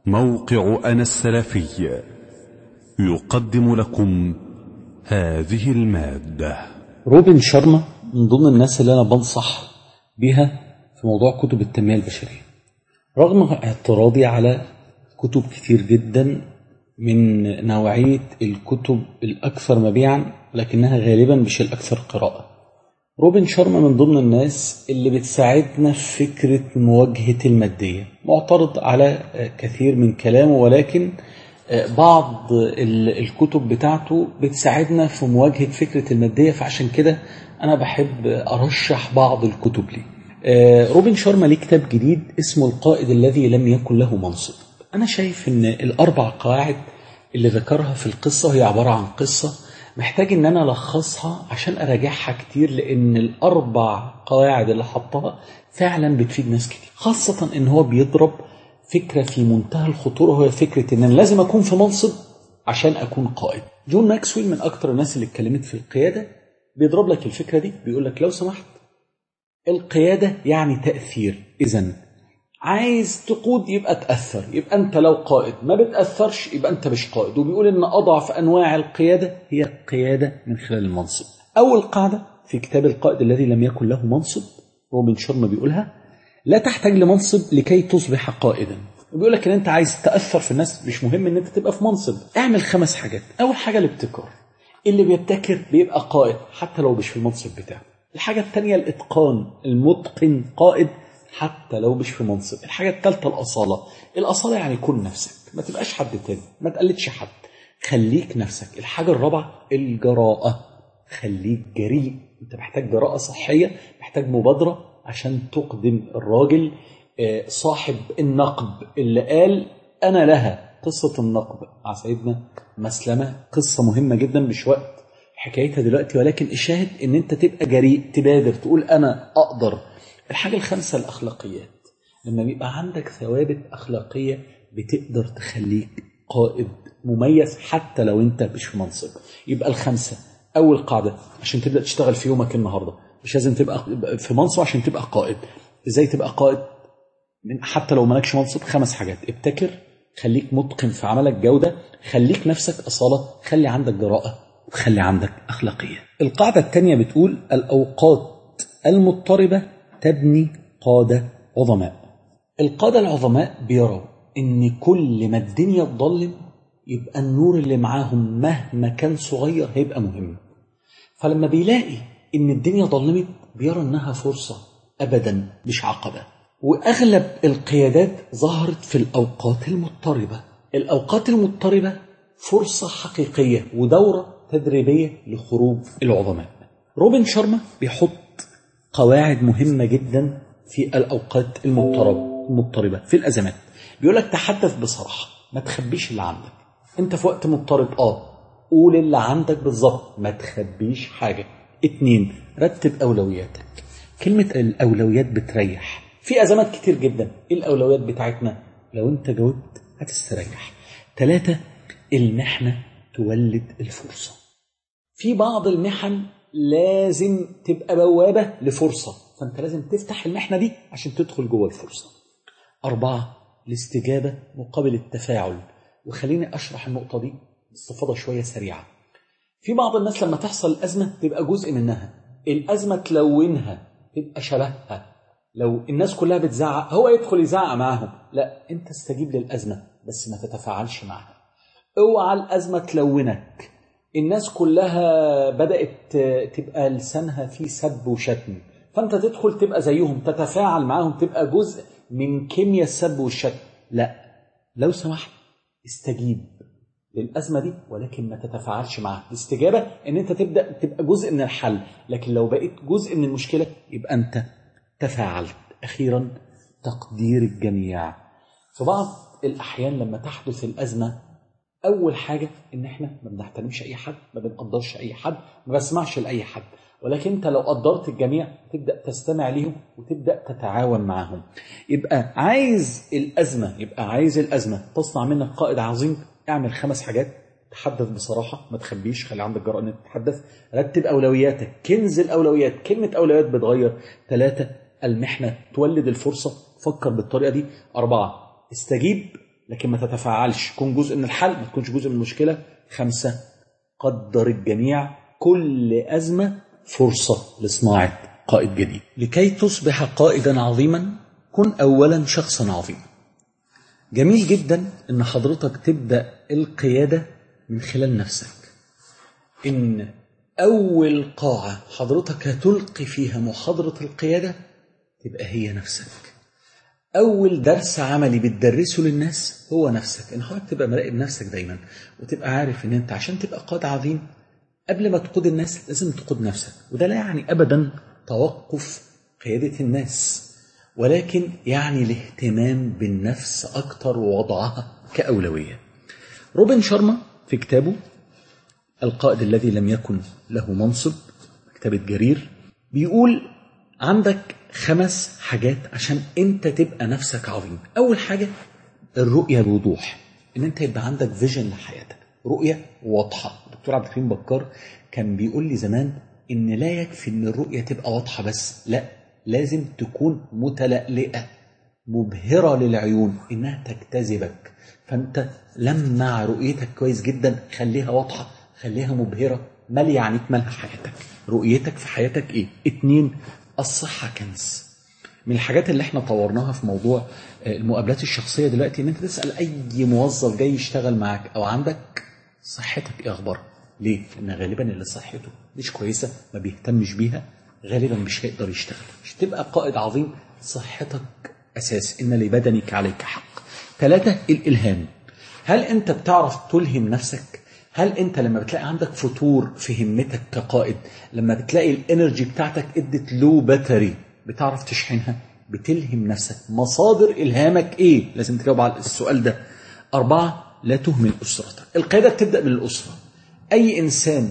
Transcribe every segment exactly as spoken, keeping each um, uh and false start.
موقع أنا السلفي يقدم لكم هذه المادة. روبن شارما من ضمن الناس اللي أنا بنصح بها في موضوع كتب التنمية البشرية، رغم اعتراضي على كتب كتير جدا من نوعية الكتب الأكثر مبيعا لكنها غالبا مش الأكثر قراءة. روبن شارما من ضمن الناس اللي بتساعدنا في فكرة مواجهة المادية، معترض على كثير من كلامه، ولكن بعض الكتب بتاعته بتساعدنا في مواجهة فكرة المادية، فعشان كده أنا بحب أرشح بعض الكتب لي. روبن شارما ليه كتاب جديد اسمه القائد الذي لم يكن له منصب. أنا شايف أن الأربع قواعد اللي ذكرها في القصة هي عبارة عن قصة محتاج ان انا الخصها عشان اراجعها كتير، لان الاربع قواعد اللي حطها فعلا بتفيد ناس كتير، خاصة ان هو بيضرب فكرة في منتهى الخطورة، وهي فكرة ان انا لازم اكون في منصب عشان اكون قائد. جون ماكسويل من اكتر الناس اللي اتكلمت في القيادة بيضرب لك الفكرة دي، بيقول لك لو سمحت القيادة يعني تأثير، اذن عايز تقود يبقى تأثر، يبقى أنت لو قائد ما بتأثرش يبقى أنت مش قائد. وبيقول إن أضعف أنواع القيادة هي القيادة من خلال المنصب. أول قاعدة في كتاب القائد الذي لم يكن له منصب، روبن شارما بيقولها: لا تحتاج لمنصب لكي تصبح قائدا. وبيقول لك إن أنت عايز تأثر في الناس مش مهم إن أنت تبقى في منصب، اعمل خمس حاجات. أول حاجة الابتكار، اللي بيبتكر بيبقى قائد حتى لو مش في المنصب بتاعه. الحاجة الثانية الإتقان، المتقن قائد حتى لو مش في منصب. الحاجة الثالثة الأصالة، الأصالة يعني كن نفسك، ما تبقاش حد تاني، ما تقلدش حد، خليك نفسك. الحاجة الرابعة الجراءة، خليك جريء، انت محتاج جراءة صحية، محتاج مبادرة عشان تقدم الراجل صاحب النقب اللي قال أنا لها. قصة النقب مع سيدنا مسلمة قصة مهمة جدا، مش وقت حكايتها دلوقتي، ولكن الشاهد ان انت تبقى جريء، تبادر، تقول أنا أقدر. الحاجة الخامسة الأخلاقيات، لما بيبقى عندك ثوابت أخلاقية بتقدر تخليك قائد مميز حتى لو أنت مش في منصب. يبقى الخمسة، أول قاعدة عشان تبدأ تشتغل في يومك النهاردة، مش لازم تبقى في منصب عشان تبقى قائد. إزاي تبقى قائد حتى لو مالكش منصب؟ خمس حاجات: ابتكر، خليك متقن في عملك، جودة، خليك نفسك، أصالة، خلي عندك جراءة، وخلي عندك أخلاقية. القاعدة الثانية بتقول الأوقات المضطربة تبني قادة عظماء. القادة العظماء بيروا ان كل ما الدنيا تضلم يبقى النور اللي معاهم مهما كان صغير هيبقى مهم. فلما بيلاقي ان الدنيا ضلمت بيرى انها فرصة ابدا مش عقبة. واغلب القيادات ظهرت في الاوقات المضطربة. الاوقات المضطربة فرصة حقيقية ودورة تدريبية لخروج العظماء. روبن شارما بيحط قواعد مهمة جدا في الأوقات المضطربة المضطربة في الأزمات. بيقولك تحدث بصراحة، ما تخبيش اللي عندك. انت في وقت مضطرب، اه قول اللي عندك بالظبط، ما تخبيش حاجة. اتنين، رتب أولوياتك. كلمة الأولويات بتريح في أزمات كتير جدا. ايه الأولويات بتاعتنا؟ لو انت جاوبت هتستريح. ثلاثة، المحنة تولد الفرصة. في بعض المحن لازم تبقى بوابة لفرصة، فأنت لازم تفتح المحنة دي عشان تدخل جوه الفرصة. أربعة، الاستجابة مقابل التفاعل. وخليني أشرح النقطة دي باستفاضة شوية سريعة. في بعض الناس لما تحصل الأزمة تبقى جزء منها، الأزمة تلونها، تبقى شبهها. لو الناس كلها بتزعق هو يدخل يزعق معاهم، لا، أنت استجيب للأزمة بس ما تتفاعلش معها. اوعى الأزمة تلونك. الناس كلها بدأت تبقى لسانها فيه سب وشتم، فأنت تدخل تبقى زيهم، تتفاعل معهم، تبقى جزء من كيمياء السب والشتم. لا، لو سمحت استجيب للأزمة دي ولكن ما تتفاعلش معها. الاستجابة ان انت تبدأ تبقى جزء من الحل، لكن لو بقيت جزء من المشكلة يبقى انت تفاعلت. أخيرا، تقدير الجميع. في بعض الأحيان لما تحدث الأزمة، أول حاجة إن إحنا ما بنحترمش أي حد، ما بنقدرش أي حد، ما بسمعش لأي حد. ولكن أنت لو قدرت الجميع تبدأ تستمع ليهم وتبدأ تتعاون معهم. يبقى عايز الأزمة يبقى عايز الأزمة تصنع منك قائد عظيم. اعمل خمس حاجات: تحدث بصراحة، ما تخبيش، خلي عندك جرأة إنك تتحدث. رتب أولوياتك، كنز الأولويات، كلمة أولويات بتغير. ثلاثة، المحنة تولد الفرصة، فكر بالطريقة دي. أربعة، استجيب لكن ما تتفاعلش، كن جزء من الحل ما تكونش جزء من المشكلة. خمسة، قدر الجميع، كل أزمة فرصة لصناعة قائد جديد. لكي تصبح قائدا عظيما كن أولا شخصا عظيما. جميل جدا إن حضرتك تبدأ القيادة من خلال نفسك. إن أول قاعة حضرتك هتلقي فيها محاضرة القيادة تبقى هي نفسك. أول درس عملي بتدرسه للناس هو نفسك. إن حضرتك تبقى مراقب نفسك دايما وتبقى عارف إن أنت عشان تبقى قائد عظيم قبل ما تقود الناس لازم تقود نفسك. وده لا يعني أبدا توقف قيادة الناس، ولكن يعني الاهتمام بالنفس أكتر ووضعها كأولوية. روبن شارما في كتابه القائد الذي لم يكن له منصب، كتابة جرير، بيقول عندك خمس حاجات عشان انت تبقى نفسك عظيم. اول حاجة الرؤية بوضوح، ان انت يبقى عندك فيجن لحياتك، رؤية واضحة. الدكتور عبد الحليم بكار كان بيقول لي زمان ان لا يكفي ان الرؤية تبقى واضحة بس، لا، لازم تكون متلألئة مبهرة للعيون، انها تجتذبك. فانت لمع رؤيتك كويس جدا، خليها واضحة، خليها مبهرة، مالية عنيك، مالها حياتك. رؤيتك في حياتك ايه؟ اتنين، الصحة كنز. من الحاجات اللي احنا طورناها في موضوع المقابلات الشخصية دلوقتي ان انت تسأل اي موظف جاي يشتغل معاك او عندك صحتك ايه اخبارها. ليه؟ لان غالبا اللي صحته مش كويسة ما بيهتمش بيها غالبا مش هيقدر يشتغل. مش تبقى قائد عظيم صحتك اساس، ان لبدنك عليك حق. ثلاثة، الالهام. هل انت بتعرف تلهم نفسك؟ هل انت لما بتلاقي عندك فتور في همتك كقائد، لما بتلاقي الانرجي بتاعتك ادت لو باتري، بتعرف تشحنها؟ بتلهم نفسك. مصادر الهامك ايه؟ لازم تجاوب على السؤال ده. أربعة، لا تهمل أسرتك. القيادة بتبدأ من الأسرة. أي إنسان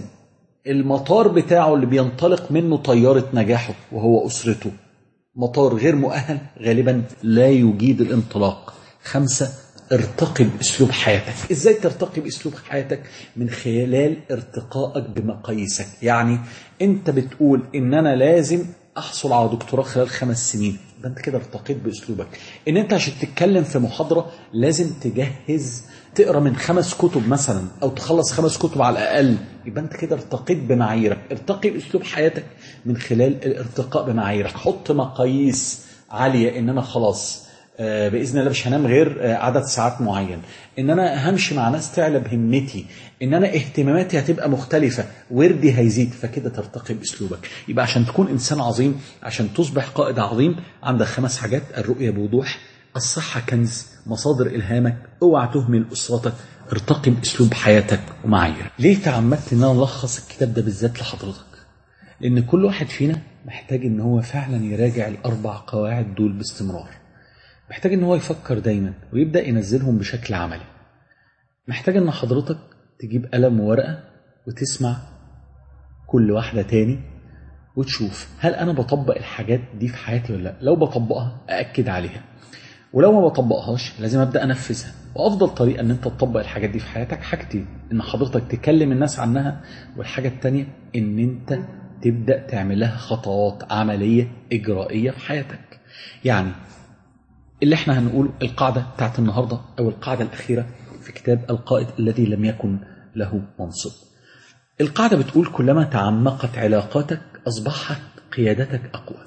المطار بتاعه اللي بينطلق منه طيارة نجاحه وهو أسرته، مطار غير مؤهل غالبا لا يجيد الانطلاق. خمسة، ارتقي بأسلوب حياتك. ازاي ترتقي بأسلوب حياتك؟ من خلال ارتقائك بمقاييسك. يعني انت بتقول ان انا لازم احصل على دكتوراه خلال خمس سنين، يبقى انت كده ارتقيت بأسلوبك. ان انت عشان تتكلم في محاضرة لازم تجهز تقرأ من خمس كتب مثلا او تخلص خمس كتب على الاقل، يبقى انت كده ارتقيت بمعاييرك. ارتقي بأسلوب حياتك من خلال الارتقاء بمعاييرك. حط مقاييس عالية، ان انا خلاص بإذن الله مش هنام غير عدد ساعات معين، ان انا همشي مع ناس تعلى بهمتي، ان انا اهتماماتي هتبقى مختلفة، وردي هيزيد. فكده ترتقي باسلوبك. يبقى عشان تكون انسان عظيم، عشان تصبح قائد عظيم، عندك خمس حاجات: الرؤية بوضوح، الصحة كنز، مصادر الهامك، اوعى تهمل اسرتك، ارتقي باسلوب حياتك ومعاييرك. ليه تعمدت ان انا الخص الكتاب ده بالذات لحضرتك؟ لان كل واحد فينا محتاج ان هو فعلا يراجع الاربع قواعد دول باستمرار. محتاج ان هو يفكر دايما ويبدأ ينزلهم بشكل عملي. محتاج ان حضرتك تجيب قلم وورقة وتسمع كل واحدة تاني وتشوف هل انا بطبق الحاجات دي في حياتي ولا لا. لو بطبقها أأكد عليها، ولو ما بطبقهاش لازم أبدأ أنفذها. وأفضل طريقة ان انت تطبق الحاجات دي في حياتك حاجتين: ان حضرتك تكلم الناس عنها، والحاجة التانية ان انت تبدأ تعمل لها خطوات عملية إجرائية في حياتك. يعني اللي احنا هنقول القاعدة بتاعت النهاردة أو القاعدة الأخيرة في كتاب القائد الذي لم يكن له منصب. القاعدة بتقول كلما تعمقت علاقاتك أصبحت قيادتك أقوى.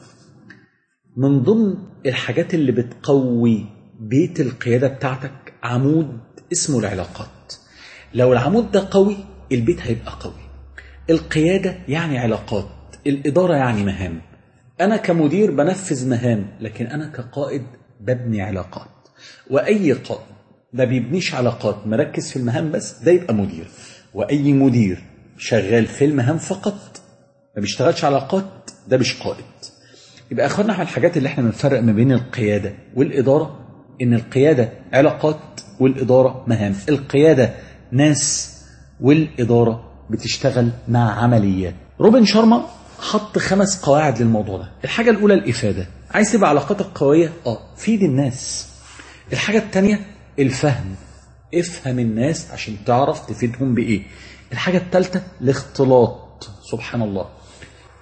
من ضمن الحاجات اللي بتقوي بيت القيادة بتاعتك عمود اسمه العلاقات. لو العمود ده قوي البيت هيبقى قوي. القيادة يعني علاقات، الإدارة يعني مهام. أنا كمدير بنفذ مهام، لكن أنا كقائد ببني علاقات. وأي قائد ما بيبنيش علاقات مركز في المهام بس، ده يبقى مدير. وأي مدير شغال في المهام فقط ما بيشتغلش علاقات، ده مش قائد. يبقى أخذنا على الحاجات اللي احنا بنفرق ما بين القيادة والإدارة، إن القيادة علاقات والإدارة مهام. القيادة ناس والإدارة بتشتغل مع عمليات. روبن شارما حط خمس قواعد للموضوع ده. الحاجة الأولى الإفادة. عايز تبقى علاقاتك قوية؟ اه فيد الناس. الحاجة التانية الفهم. افهم الناس عشان تعرف تفيدهم بإيه. الحاجة التالتة الاختلاط. سبحان الله،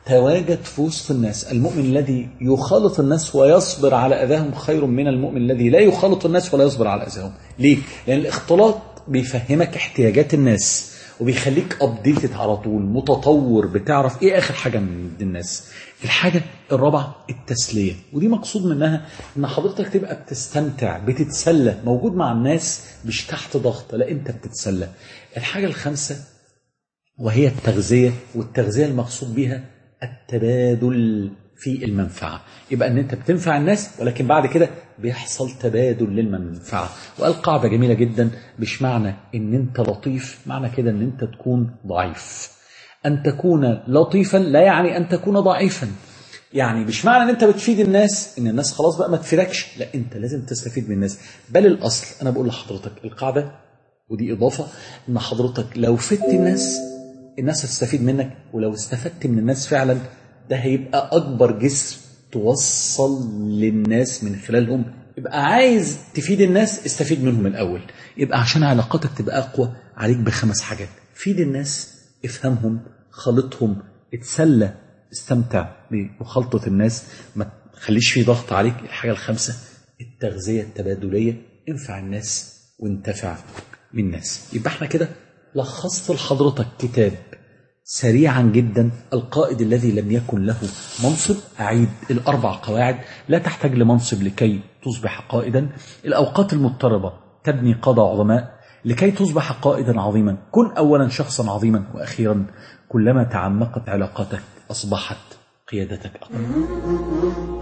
تواجد في وسط الناس. المؤمن الذي يخالط الناس ويصبر على أذاهم خير من المؤمن الذي لا يخالط الناس ولا يصبر على أذاهم. ليه؟ لأن الاختلاط بيفهمك احتياجات الناس وبيخليك أبديتد على طول، متطور، بتعرف إيه آخر حاجة من الناس. الحاجة الرابعة التسلية، ودي مقصود منها إن حضرتك تبقى بتستمتع، بتتسلى، موجود مع الناس مش تحت ضغط، لا أنت بتتسلى. الحاجة الخامسة وهي التغذية، والتغذية المقصود بها التبادل في المنفعة. يبقى ان انت بتنفع الناس ولكن بعد كده بيحصل تبادل للمنفعة. وقال قاعدة جميلة جدا، مش معنى ان انت لطيف معنى كده ان انت تكون ضعيف. ان تكون لطيفا لا يعني ان تكون ضعيفا. يعني مش معنى ان انت بتفيد الناس ان الناس خلاص بقى ما تفيدكش، لا انت لازم تستفيد من الناس. بل الاصل انا بقول لحضرتك القاعدة، ودي اضافة، ان حضرتك لو فدت الناس الناس هتستفيد منك، ولو استفدت من الناس فعلا ده هيبقى أكبر جسر توصل للناس من خلالهم. يبقى عايز تفيد الناس استفيد منهم الأول. يبقى عشان علاقاتك تبقى أقوى عليك بخمس حاجات: فيد الناس، افهمهم، خالطهم، اتسلى، استمتع بمخالطة الناس، ما تخليش فيه ضغط عليك. الحاجة الخامسة التغذية التبادلية، انفع الناس وانتفع من الناس. يبقى احنا كده لخصت لحضرتك كتاب سريعا جدا، القائد الذي لم يكن له منصب. أعيد الأربع قواعد: لا تحتاج لمنصب لكي تصبح قائدا، الأوقات المضطربة تبني قادة عظماء، لكي تصبح قائدا عظيما كن أولا شخصا عظيما، وأخيرا كلما تعمقت علاقاتك أصبحت قيادتك أقوى.